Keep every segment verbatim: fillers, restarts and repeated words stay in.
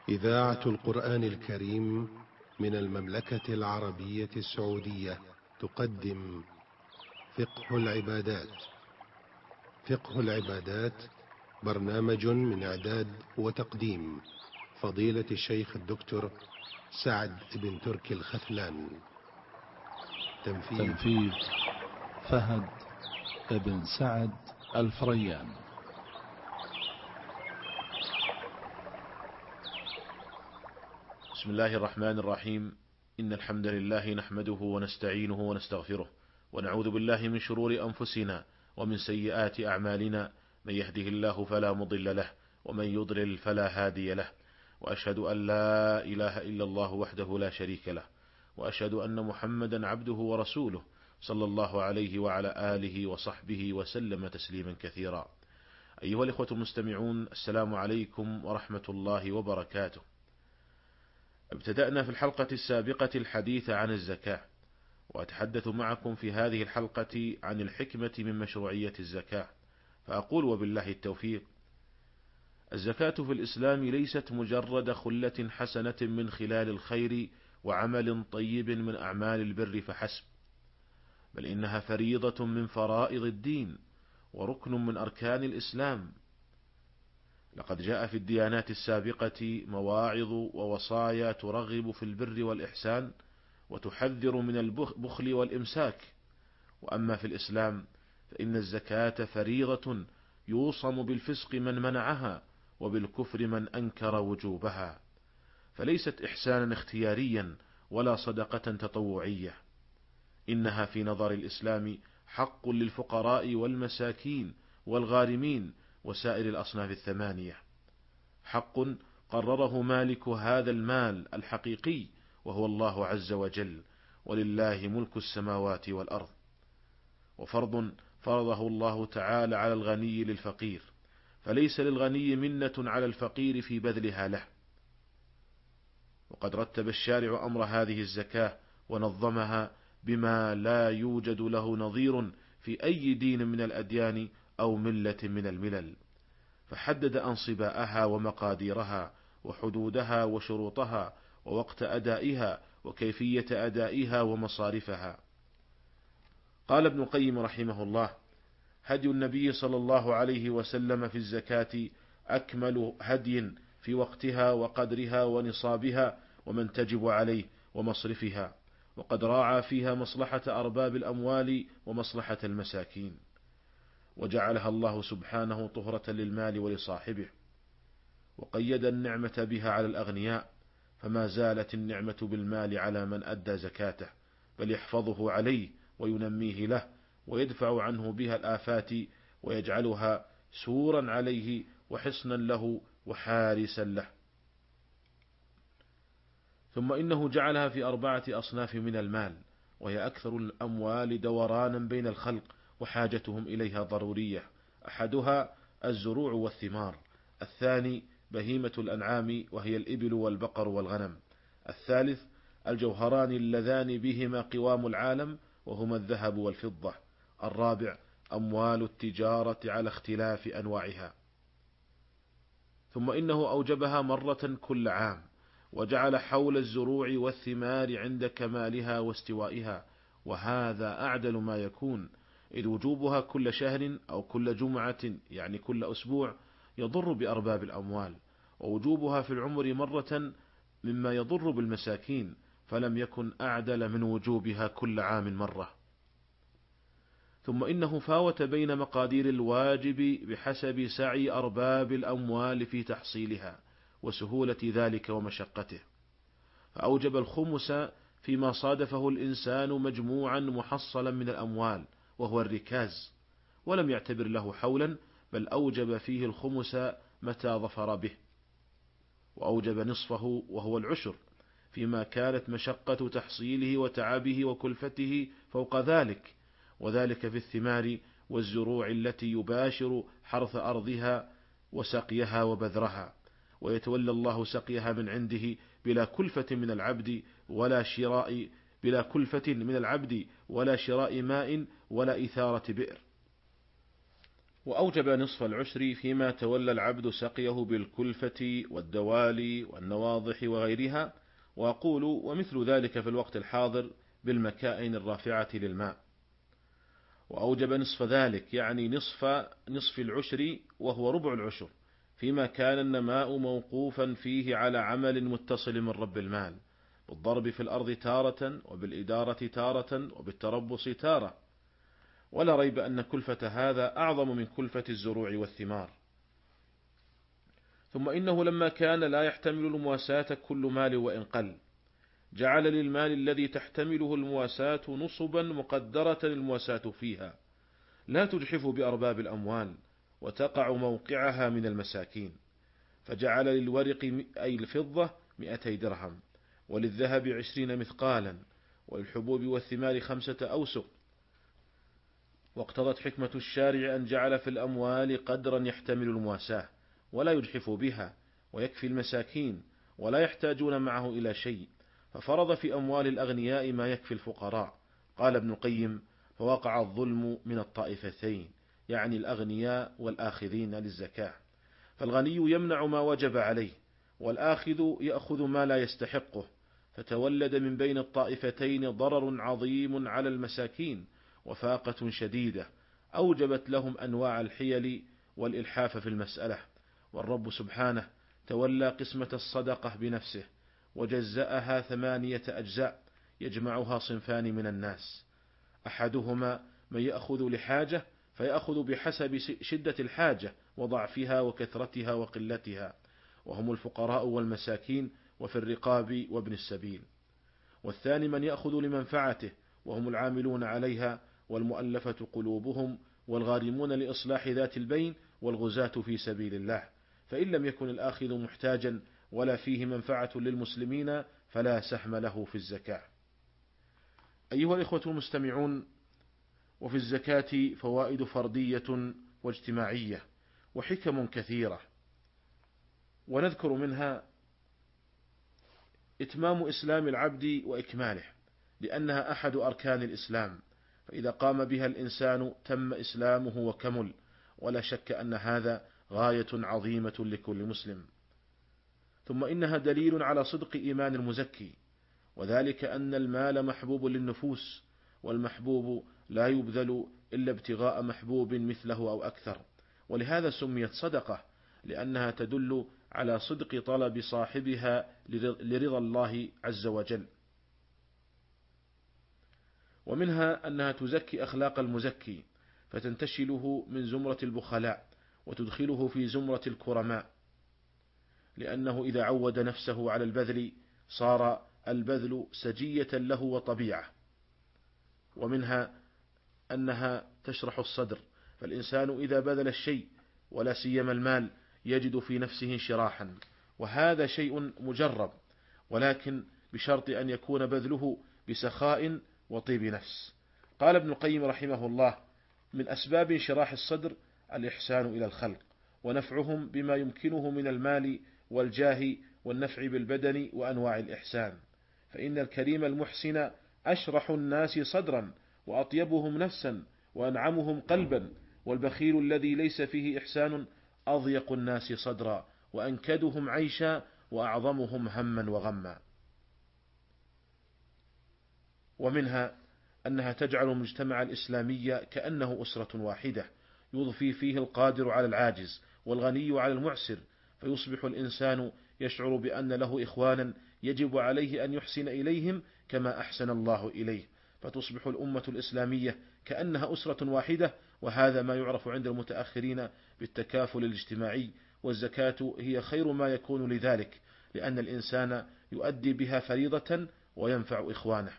إذاعة القرآن الكريم من المملكة العربية السعودية تقدم فقه العبادات. فقه العبادات برنامج من إعداد وتقديم فضيلة الشيخ الدكتور سعد بن تركي الخثلان. تنفيذ, تنفيذ فهد بن سعد الفريان. بسم الله الرحمن الرحيم. إن الحمد لله نحمده ونستعينه ونستغفره، ونعوذ بالله من شرور أنفسنا ومن سيئات أعمالنا، من يهده الله فلا مضل له ومن يضلل فلا هادي له، وأشهد أن لا إله إلا الله وحده لا شريك له، وأشهد أن محمدا عبده ورسوله صلى الله عليه وعلى آله وصحبه وسلم تسليما كثيرا. أيها الإخوة المستمعون، السلام عليكم ورحمة الله وبركاته. ابتدأنا في الحلقة السابقة الحديث عن الزكاة، وأتحدث معكم في هذه الحلقة عن الحكمة من مشروعية الزكاة، فأقول وبالله التوفيق: الزكاة في الإسلام ليست مجرد خلة حسنة من خلال الخير وعمل طيب من أعمال البر فحسب، بل إنها فريضة من فرائض الدين وركن من أركان الإسلام. لقد جاء في الديانات السابقة مواعظ ووصايا ترغب في البر والإحسان وتحذر من البخل والإمساك، وأما في الإسلام فإن الزكاة فريضة يوصم بالفسق من منعها وبالكفر من أنكر وجوبها، فليست إحسانا اختياريا ولا صدقة تطوعية، إنها في نظر الإسلام حق للفقراء والمساكين والغارمين وسائر الأصناف الثمانية، حق قرره مالك هذا المال الحقيقي وهو الله عز وجل، ولله ملك السماوات والأرض، وفرض فرضه الله تعالى على الغني للفقير، فليس للغني منة على الفقير في بذلها له. وقد رتب الشارع أمر هذه الزكاة ونظمها بما لا يوجد له نظير في أي دين من الأديان أو ملة من الملل، فحدد أنصباءها ومقاديرها وحدودها وشروطها ووقت أدائها وكيفية أدائها ومصارفها. قال ابن القيم رحمه الله: هدي النبي صلى الله عليه وسلم في الزكاة أكمل هدي في وقتها وقدرها ونصابها ومن تجب عليه ومصرفها، وقد راعى فيها مصلحة أرباب الأموال ومصلحة المساكين، وجعلها الله سبحانه طهرة للمال ولصاحبه، وقيد النعمة بها على الأغنياء، فما زالت النعمة بالمال على من أدى زكاته، بل يحفظه عليه وينميه له ويدفع عنه بها الآفات ويجعلها سورا عليه وحصنا له وحارسا له. ثم إنه جعلها في أربعة أصناف من المال، وهي أكثر الأموال دورانا بين الخلق وحاجتهم إليها ضرورية: أحدها الزروع والثمار، الثاني بهيمة الأنعام وهي الإبل والبقر والغنم، الثالث الجوهران اللذان بهما قوام العالم وهما الذهب والفضة، الرابع أموال التجارة على اختلاف أنواعها. ثم إنه أوجبها مرة كل عام، وجعل حول الزروع والثمار عند كمالها واستوائها، وهذا أعدل ما يكون، إذ وجوبها كل شهر أو كل جمعة يعني كل أسبوع يضر بأرباب الأموال، ووجوبها في العمر مرة مما يضر بالمساكين، فلم يكن أعدل من وجوبها كل عام مرة. ثم إنه فاوت بين مقادير الواجب بحسب سعي أرباب الأموال في تحصيلها وسهولة ذلك ومشقته، فأوجب الخمس فيما صادفه الإنسان مجموعا محصلا من الأموال وهو الركاز، ولم يعتبر له حولا، بل أوجب فيه الخمس متى ظفر به، وأوجب نصفه وهو العشر فيما كانت مشقة تحصيله وتعبه وكلفته فوق ذلك، وذلك في الثمار والزروع التي يباشر حرث أرضها وسقيها وبذرها، ويتولى الله سقيها من عنده بلا كلفة من العبد ولا شراء بلا كلفة من العبد ولا شراء ماء ولا إثارة بئر. وأوجب نصف العشر فيما تولى العبد سقيه بالكلفة والدوالي والنواضح وغيرها، وأقول ومثل ذلك في الوقت الحاضر بالمكائن الرافعة للماء. وأوجب نصف ذلك يعني نصف نصف العشر وهو ربع العشر فيما كان النماء موقوفا فيه على عمل متصل من رب المال، بالضرب في الأرض تارة وبالإدارة تارة وبالتربص تارة. ولا ريب أن كلفة هذا أعظم من كلفة الزروع والثمار. ثم إنه لما كان لا يحتمل المواساة كل مال وإن قل، جعل للمال الذي تحتمله المواساة نصبا مقدرة المواساة فيها لا تجحف بأرباب الأموال وتقع موقعها من المساكين، فجعل للورق أي الفضة مئتي درهم، وللذهب عشرين مثقالا، وللحبوب والثمار خمسة أوسق. واقتضت حكمة الشارع أن جعل في الأموال قدرا يحتمل المواساة ولا يجحف بها ويكفي المساكين ولا يحتاجون معه إلى شيء، ففرض في أموال الأغنياء ما يكفي الفقراء. قال ابن القيم: فوقع الظلم من الطائفتين، يعني الأغنياء والآخذين للزكاة، فالغني يمنع ما وجب عليه، والآخذ يأخذ ما لا يستحقه، فتولد من بين الطائفتين ضرر عظيم على المساكين وفاقة شديدة أوجبت لهم أنواع الحيل والإلحاف في المسألة. والرب سبحانه تولى قسمة الصدقة بنفسه وجزأها ثمانية أجزاء يجمعها صنفان من الناس: أحدهما من يأخذ لحاجة فيأخذ بحسب شدة الحاجة وضعفها وكثرتها وقلتها، وهم الفقراء والمساكين وفي الرقاب وابن السبيل. والثاني من يأخذ لمنفعته، وهم العاملون عليها والمؤلفة قلوبهم والغارمون لإصلاح ذات البين والغزاة في سبيل الله، فإن لم يكن الآخذ محتاجا ولا فيه منفعة للمسلمين فلا سهم له في الزكاة. أيها الإخوة المستمعون، وفي الزكاة فوائد فردية واجتماعية وحكم كثيرة، ونذكر منها إتمام إسلام العبد وإكماله، لأنها أحد أركان الإسلام، فإذا قام بها الإنسان تم إسلامه وكمل، ولا شك أن هذا غاية عظيمة لكل مسلم. ثم إنها دليل على صدق إيمان المزكي، وذلك أن المال محبوب للنفوس، والمحبوب لا يبذل إلا ابتغاء محبوب مثله أو أكثر، ولهذا سميت صدقة، لأنها تدل على صدق طلب صاحبها لرضا الله عز وجل. ومنها أنها تزكي أخلاق المزكي، فتنتشله من زمرة البخلاء وتدخله في زمرة الكرماء، لأنه إذا عود نفسه على البذل صار البذل سجية له وطبيعة. ومنها أنها تشرح الصدر، فالإنسان إذا بذل الشيء ولا سيما المال يجد في نفسه انشراحا، وهذا شيء مجرب، ولكن بشرط أن يكون بذله بسخاء وطيب نفس. قال ابن القيم رحمه الله: من أسباب انشراح الصدر الإحسان إلى الخلق، ونفعهم بما يمكنه من المال والجاه والنفع بالبدن وأنواع الإحسان، فإن الكريم المحسن أشرح الناس صدرا وأطيبهم نفسا وأنعمهم قلبا، والبخيل الذي ليس فيه إحسان أضيق الناس صدرا وأنكدهم عيشا وأعظمهم هما وغما. ومنها أنها تجعل المجتمع الإسلامي كأنه أسرة واحدة، يضفي فيه القادر على العاجز والغني على المعسر، فيصبح الإنسان يشعر بأن له إخوانا يجب عليه أن يحسن إليهم كما أحسن الله إليه، فتصبح الأمة الإسلامية كأنها أسرة واحدة. وهذا ما يعرف عند المتأخرين بالتكافل الاجتماعي، والزكاة هي خير ما يكون لذلك، لأن الإنسان يؤدي بها فريضة وينفع إخوانه.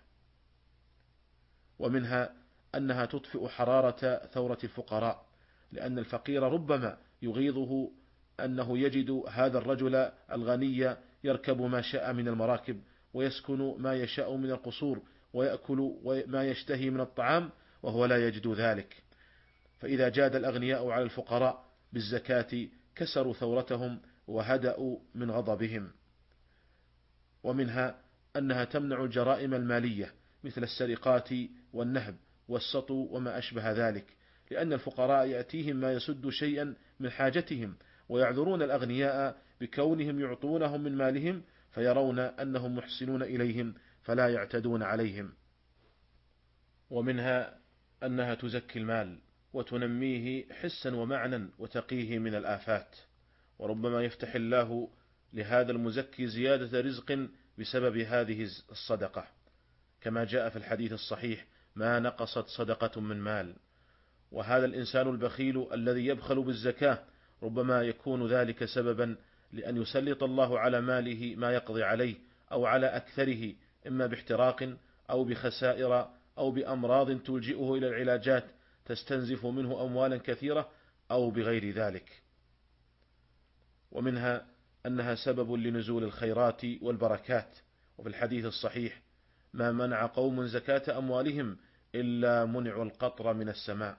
ومنها أنها تطفئ حرارة ثورة الفقراء، لأن الفقير ربما يغيظه أنه يجد هذا الرجل الغني يركب ما شاء من المراكب، ويسكن ما يشاء من القصور، ويأكل ما يشتهي من الطعام، وهو لا يجد ذلك. فإذا جاد الأغنياء على الفقراء بالزكاة كسروا ثورتهم وهدأوا من غضبهم. ومنها أنها تمنع الجرائم المالية مثل السرقات والنهب والسطو وما أشبه ذلك، لأن الفقراء يأتيهم ما يسد شيئا من حاجتهم، ويعذرون الأغنياء بكونهم يعطونهم من مالهم، فيرون أنهم محسنون إليهم فلا يعتدون عليهم. ومنها أنها تزكي المال وتنميه حسا ومعنى وتقيه من الآفات، وربما يفتح الله لهذا المزكي زيادة رزق بسبب هذه الصدقة، كما جاء في الحديث الصحيح: ما نقصت صدقة من مال. وهذا الإنسان البخيل الذي يبخل بالزكاة ربما يكون ذلك سببا لأن يسلط الله على ماله ما يقضي عليه، أو على أكثره، إما باحتراق أو بخسائر أو بأمراض تلجئه إلى العلاجات تستنزف منه أموالا كثيرة، أو بغير ذلك. ومنها أنها سبب لنزول الخيرات والبركات، وفي الحديث الصحيح: ما منع قوم زكاة أموالهم إلا منعوا القطر من السماء.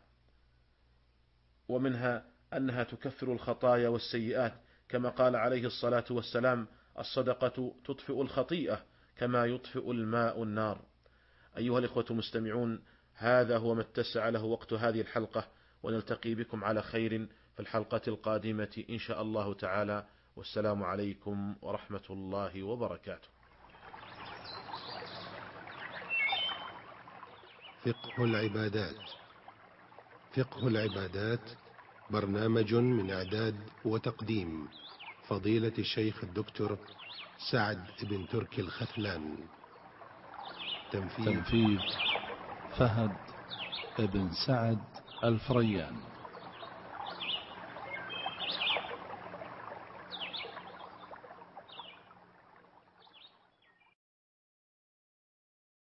ومنها أنها تكفر الخطايا والسيئات، كما قال عليه الصلاة والسلام: الصدقة تطفئ الخطيئة كما يطفئ الماء النار. أيها الإخوة المستمعون، هذا هو ما اتسع له وقت هذه الحلقة، ونلتقي بكم على خير في الحلقة القادمة إن شاء الله تعالى، والسلام عليكم ورحمة الله وبركاته. فقه العبادات. فقه العبادات برنامج من إعداد وتقديم فضيلة الشيخ الدكتور سعد بن تركي الختلان. تنفيذ فهد بن سعد الفريان.